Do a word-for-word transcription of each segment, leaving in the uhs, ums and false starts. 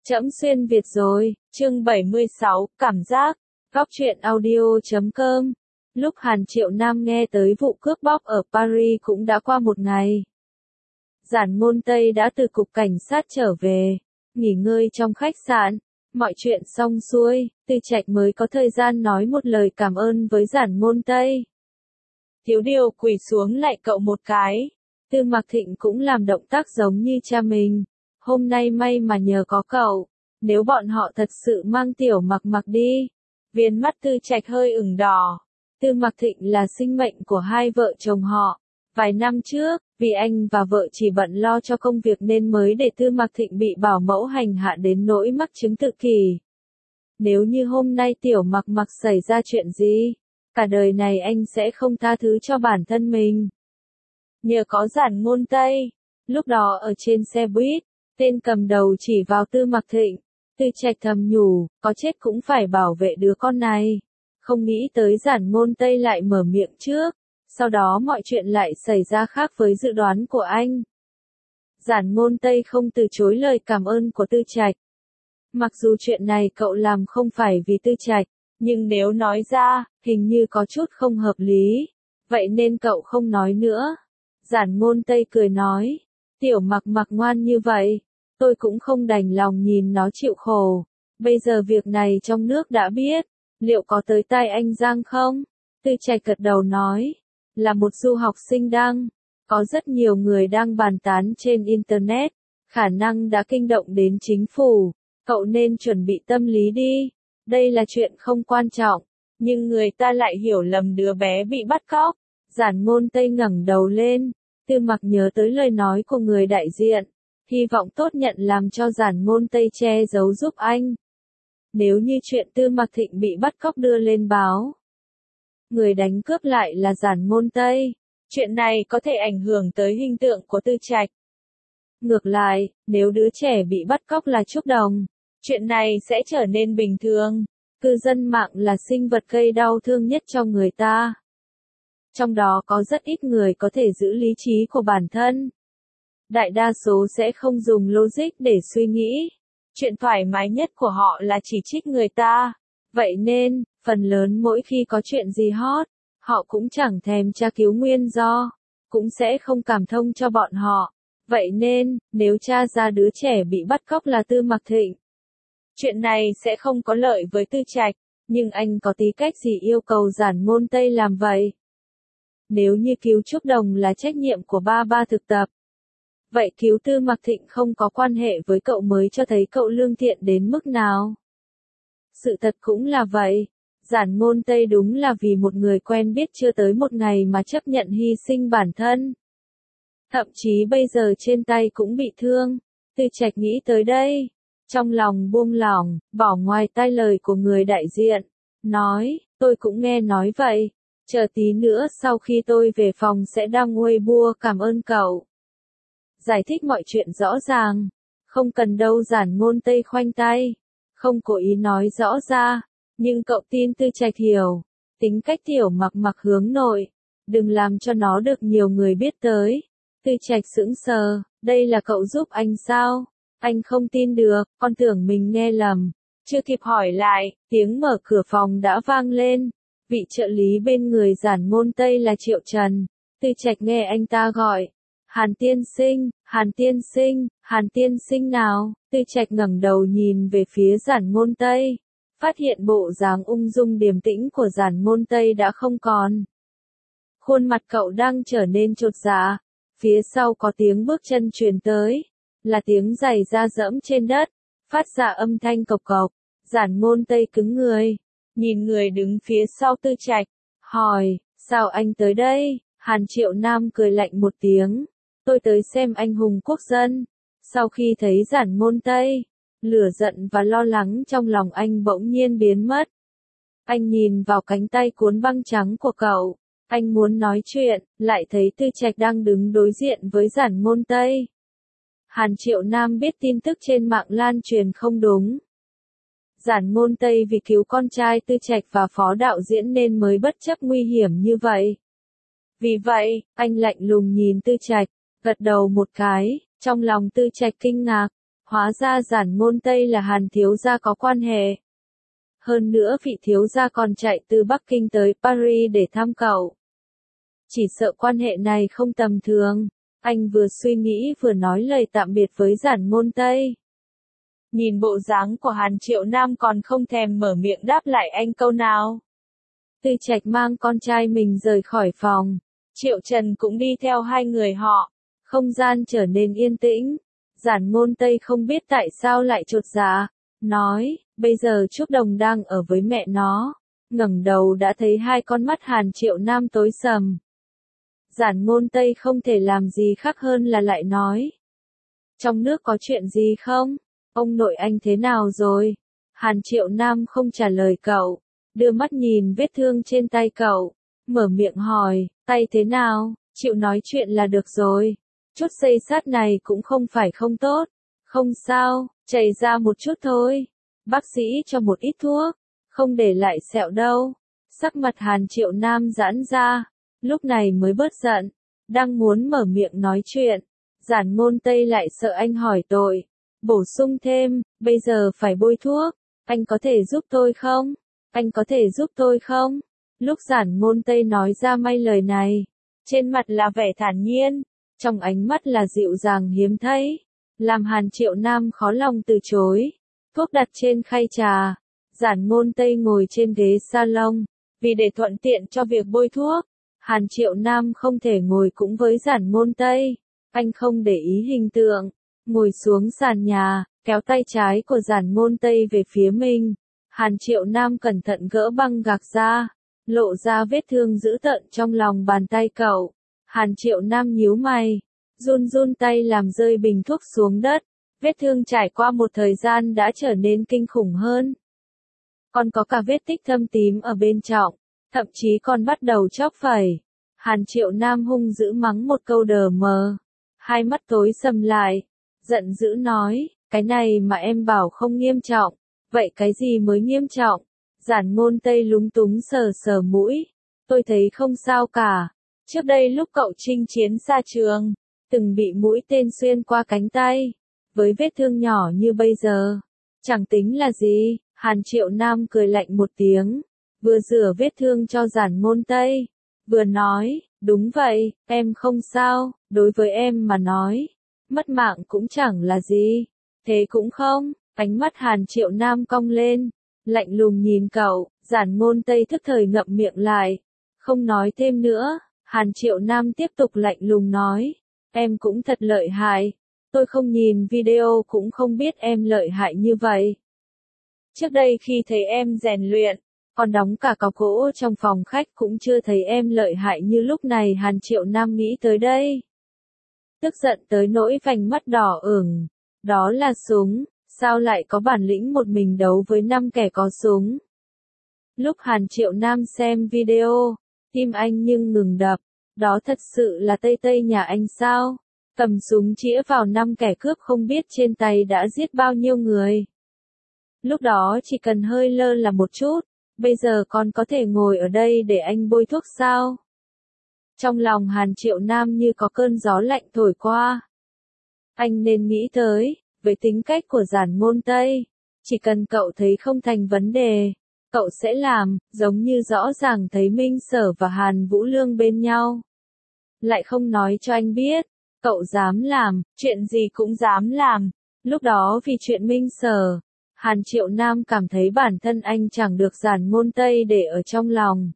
Trẫm xuyên Việt rồi, chương bảy mươi sáu, cảm giác, góc truyện audio chấm com. Lúc Hàn Triệu Nam nghe tới vụ cướp bóc ở Paris cũng đã qua một ngày. Giản Ngôn Tây đã từ cục cảnh sát trở về, nghỉ ngơi trong khách sạn, mọi chuyện xong xuôi, Tư Trạch mới có thời gian nói một lời cảm ơn với Giản Ngôn Tây. Thiếu điều quỳ xuống lại cậu một cái, Tư Mạc Thịnh cũng làm động tác giống như cha mình. Hôm nay may mà nhờ có cậu, nếu bọn họ thật sự mang Tiểu Mặc Mặc đi. Viền mắt Tư Trạch hơi ửng đỏ. Tư Mạc Thịnh là sinh mệnh của hai vợ chồng họ. Vài năm trước, vì anh và vợ chỉ bận lo cho công việc nên mới để Tư Mạc Thịnh bị bảo mẫu hành hạ đến nỗi mắc chứng tự kỷ. Nếu như hôm nay Tiểu Mặc Mặc xảy ra chuyện gì, cả đời này anh sẽ không tha thứ cho bản thân mình. Nhờ có Giản Ngôn Tây, lúc đó ở trên xe buýt, tên cầm đầu chỉ vào Tư Mạc Thịnh, Tư Trạch thầm nhủ, có chết cũng phải bảo vệ đứa con này. Không nghĩ tới Giản Ngôn Tây lại mở miệng trước, sau đó mọi chuyện lại xảy ra khác với dự đoán của anh. Giản Ngôn Tây không từ chối lời cảm ơn của Tư Trạch. Mặc dù chuyện này cậu làm không phải vì Tư Trạch, nhưng nếu nói ra, hình như có chút không hợp lý, vậy nên cậu không nói nữa. Giản Ngôn Tây cười nói, Tiểu Mặc Mặc ngoan như vậy, tôi cũng không đành lòng nhìn nó chịu khổ. Bây giờ việc này trong nước đã biết, liệu có tới tai anh Giang không? Tư Trạch gật đầu nói, là một du học sinh đang, có rất nhiều người đang bàn tán trên Internet, khả năng đã kinh động đến chính phủ, cậu nên chuẩn bị tâm lý đi. Đây là chuyện không quan trọng, nhưng người ta lại hiểu lầm đứa bé bị bắt cóc. Giản Ngôn Tây ngẩng đầu lên, Tư Mặc nhớ tới lời nói của người đại diện, hy vọng tốt nhận làm cho Giản Ngôn Tây che giấu giúp anh. Nếu như chuyện Tư Mạc Thịnh bị bắt cóc đưa lên báo, người đánh cướp lại là Giản Ngôn Tây, chuyện này có thể ảnh hưởng tới hình tượng của Tư Trạch. Ngược lại, nếu đứa trẻ bị bắt cóc là Trúc Đồng, chuyện này sẽ trở nên bình thường. Cư dân mạng là sinh vật gây đau thương nhất cho người ta. Trong đó có rất ít người có thể giữ lý trí của bản thân. Đại đa số sẽ không dùng logic để suy nghĩ. Chuyện thoải mái nhất của họ là chỉ trích người ta. Vậy nên, phần lớn mỗi khi có chuyện gì hot, họ cũng chẳng thèm tra cứu nguyên do, cũng sẽ không cảm thông cho bọn họ. Vậy nên, nếu tra ra đứa trẻ bị bắt cóc là Tư Mạc Thịnh, chuyện này sẽ không có lợi với Tư Trạch, nhưng anh có tí cách gì yêu cầu Giản Ngôn Tây làm vậy? Nếu như cứu Trúc Đồng là trách nhiệm của ba ba thực tập, vậy cứu Tư Mạc Thịnh không có quan hệ với cậu mới cho thấy cậu lương thiện đến mức nào. Sự thật cũng là vậy, Giản Ngôn Tây đúng là vì một người quen biết chưa tới một ngày mà chấp nhận hy sinh bản thân. Thậm chí bây giờ trên tay cũng bị thương. Tư Trạch nghĩ tới đây, trong lòng buông lỏng, bỏ ngoài tai lời của người đại diện, nói, tôi cũng nghe nói vậy, chờ tí nữa sau khi tôi về phòng sẽ đăng Weibo cảm ơn cậu. Giải thích mọi chuyện rõ ràng, không cần đâu. Giản Ngôn Tây khoanh tay, không cố ý nói rõ ra, nhưng cậu tin Tư Trạch hiểu, tính cách Tiểu Mặc Mặc hướng nội, đừng làm cho nó được nhiều người biết tới. Tư Trạch sững sờ, đây là cậu giúp anh sao? Anh không tin được, con tưởng mình nghe lầm. Chưa kịp hỏi lại, tiếng mở cửa phòng đã vang lên. Vị trợ lý bên người Giản Ngôn Tây là Triệu Trần. Tư Trạch nghe anh ta gọi, Hàn tiên sinh, Hàn tiên sinh, Hàn tiên sinh nào? Tư Trạch ngẩng đầu nhìn về phía Giản Ngôn Tây, phát hiện bộ dáng ung dung điềm tĩnh của Giản Ngôn Tây đã không còn. Khuôn mặt cậu đang trở nên chột dạ. Phía sau có tiếng bước chân truyền tới, là tiếng giày da dẫm trên đất, phát ra âm thanh cộc cộc. Giản Ngôn Tây cứng người, nhìn người đứng phía sau Tư Trạch, hỏi, sao anh tới đây? Hàn Triệu Nam cười lạnh một tiếng, tôi tới xem anh hùng quốc dân. Sau khi thấy Giản Ngôn Tây, lửa giận và lo lắng trong lòng anh bỗng nhiên biến mất. Anh nhìn vào cánh tay cuốn băng trắng của cậu, anh muốn nói chuyện, lại thấy Tư Trạch đang đứng đối diện với Giản Ngôn Tây. Hàn Triệu Nam biết tin tức trên mạng lan truyền không đúng. Giản Ngôn Tây vì cứu con trai Tư Trạch và phó đạo diễn nên mới bất chấp nguy hiểm như vậy. Vì vậy, anh lạnh lùng nhìn Tư Trạch, gật đầu một cái, trong lòng Tư Trạch kinh ngạc. Hóa ra Giản Ngôn Tây là Hàn thiếu gia có quan hệ. Hơn nữa vị thiếu gia còn chạy từ Bắc Kinh tới Paris để thăm cậu. Chỉ sợ quan hệ này không tầm thường. Anh vừa suy nghĩ vừa nói lời tạm biệt với Giản Ngôn Tây. Nhìn bộ dáng của Hàn Triệu Nam còn không thèm mở miệng đáp lại anh câu nào. Tư Trạch mang con trai mình rời khỏi phòng. Triệu Trần cũng đi theo hai người họ. Không gian trở nên yên tĩnh. Giản Ngôn Tây không biết tại sao lại chột dạ. Nói, bây giờ Trúc Đồng đang ở với mẹ nó. Ngẩng đầu đã thấy hai con mắt Hàn Triệu Nam tối sầm. Giản Ngôn Tây không thể làm gì khác hơn là lại nói. Trong nước có chuyện gì không? Ông nội anh thế nào rồi? Hàn Triệu Nam không trả lời cậu. Đưa mắt nhìn vết thương trên tay cậu. Mở miệng hỏi, tay thế nào? Chịu nói chuyện là được rồi. Chút xây sát này cũng không phải không tốt. Không sao, chảy ra một chút thôi. Bác sĩ cho một ít thuốc. Không để lại sẹo đâu. Sắc mặt Hàn Triệu Nam giãn ra. Lúc này mới bớt giận. Đang muốn mở miệng nói chuyện. Giản Ngôn Tây lại sợ anh hỏi tội. Bổ sung thêm, bây giờ phải bôi thuốc. Anh có thể giúp tôi không? Anh có thể giúp tôi không? Lúc Giản Ngôn Tây nói ra mấy lời này. Trên mặt là vẻ thản nhiên. Trong ánh mắt là dịu dàng hiếm thấy. Làm Hàn Triệu Nam khó lòng từ chối. Thuốc đặt trên khay trà. Giản Ngôn Tây ngồi trên ghế salon. Vì để thuận tiện cho việc bôi thuốc. Hàn Triệu Nam không thể ngồi cũng với Giản Ngôn Tây. Anh không để ý hình tượng. Ngồi xuống sàn nhà, kéo tay trái của Giản Ngôn Tây về phía mình. Hàn Triệu Nam cẩn thận gỡ băng gạc ra. Lộ ra vết thương dữ tợn trong lòng bàn tay cậu. Hàn Triệu Nam nhíu mày. Run run tay làm rơi bình thuốc xuống đất. Vết thương trải qua một thời gian đã trở nên kinh khủng hơn. Còn có cả vết tích thâm tím ở bên trong. Thậm chí còn bắt đầu chóc phẩy. Hàn Triệu Nam hung dữ mắng một câu đờ mờ. Hai mắt tối sầm lại. Giận dữ nói, cái này mà em bảo không nghiêm trọng. Vậy cái gì mới nghiêm trọng? Giản Ngôn Tây lúng túng sờ sờ mũi. Tôi thấy không sao cả. Trước đây lúc cậu chinh chiến xa trường, từng bị mũi tên xuyên qua cánh tay. Với vết thương nhỏ như bây giờ, chẳng tính là gì. Hàn Triệu Nam cười lạnh một tiếng. Vừa rửa vết thương cho Giản Ngôn Tây. Vừa nói, đúng vậy, em không sao, đối với em mà nói. Mất mạng cũng chẳng là gì. Thế cũng không, ánh mắt Hàn Triệu Nam cong lên. Lạnh lùng nhìn cậu, Giản Ngôn Tây thức thời ngậm miệng lại. Không nói thêm nữa, Hàn Triệu Nam tiếp tục lạnh lùng nói. Em cũng thật lợi hại. Tôi không nhìn video cũng không biết em lợi hại như vậy. Trước đây khi thấy em rèn luyện, còn đóng cả cọc gỗ trong phòng khách cũng chưa thấy em lợi hại như lúc này. Hàn Triệu Nam nghĩ tới đây. Tức giận tới nỗi vành mắt đỏ ửng. Đó là súng, sao lại có bản lĩnh một mình đấu với năm kẻ có súng. Lúc Hàn Triệu Nam xem video, tim anh nhưng ngừng đập. Đó thật sự là Tây Tây nhà anh sao? Cầm súng chĩa vào năm kẻ cướp không biết trên tay đã giết bao nhiêu người. Lúc đó chỉ cần hơi lơ là một chút, bây giờ còn có thể ngồi ở đây để anh bôi thuốc sao? Trong lòng Hàn Triệu Nam như có cơn gió lạnh thổi qua. Anh nên nghĩ tới, với tính cách của Giản Ngôn Tây, chỉ cần cậu thấy không thành vấn đề, cậu sẽ làm, giống như rõ ràng thấy Minh Sở và Hàn Vũ Lương bên nhau. Lại không nói cho anh biết, cậu dám làm, chuyện gì cũng dám làm. Lúc đó vì chuyện Minh Sở, Hàn Triệu Nam cảm thấy bản thân anh chẳng được Giản Ngôn Tây để ở trong lòng.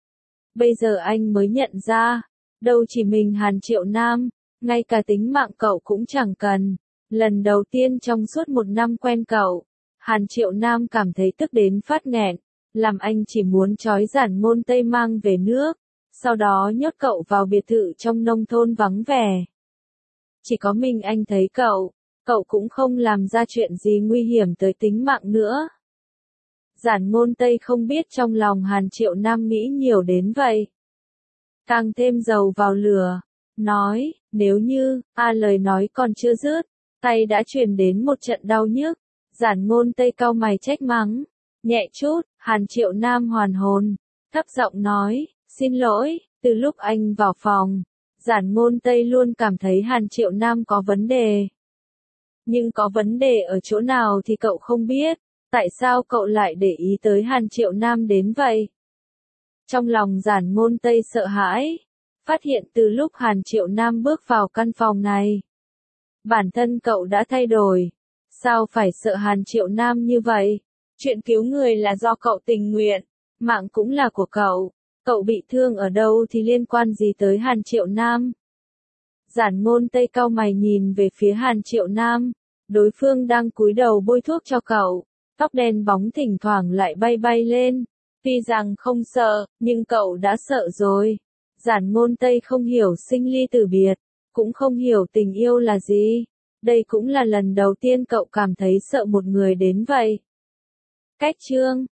Bây giờ anh mới nhận ra, đâu chỉ mình Hàn Triệu Nam, ngay cả tính mạng cậu cũng chẳng cần. Lần đầu tiên trong suốt một năm quen cậu, Hàn Triệu Nam cảm thấy tức đến phát nghẹn, làm anh chỉ muốn trói Giản Ngôn Tây mang về nước, sau đó nhốt cậu vào biệt thự trong nông thôn vắng vẻ. Chỉ có mình anh thấy cậu, cậu cũng không làm ra chuyện gì nguy hiểm tới tính mạng nữa. Giản Ngôn Tây không biết trong lòng Hàn Triệu Nam nghĩ nhiều đến vậy. Càng thêm dầu vào lửa, nói, nếu như, a lời nói còn chưa dứt, tay đã truyền đến một trận đau nhức. Giản Ngôn Tây cau mày trách mắng, nhẹ chút. Hàn Triệu Nam hoàn hồn, thấp giọng nói, xin lỗi. Từ lúc anh vào phòng, Giản Ngôn Tây luôn cảm thấy Hàn Triệu Nam có vấn đề. Nhưng có vấn đề ở chỗ nào thì cậu không biết, tại sao cậu lại để ý tới Hàn Triệu Nam đến vậy? Trong lòng Giản Ngôn Tây sợ hãi, phát hiện từ lúc Hàn Triệu Nam bước vào căn phòng này, bản thân cậu đã thay đổi. Sao phải sợ Hàn Triệu Nam như vậy? Chuyện cứu người là do cậu tình nguyện, mạng cũng là của cậu, cậu bị thương ở đâu thì liên quan gì tới Hàn Triệu Nam? Giản Ngôn Tây cau mày nhìn về phía Hàn Triệu Nam, đối phương đang cúi đầu bôi thuốc cho cậu, tóc đen bóng thỉnh thoảng lại bay bay lên. Tuy rằng không sợ, nhưng cậu đã sợ rồi. Giản Ngôn Tây không hiểu sinh ly tử biệt, cũng không hiểu tình yêu là gì. Đây cũng là lần đầu tiên cậu cảm thấy sợ một người đến vậy. Cách chương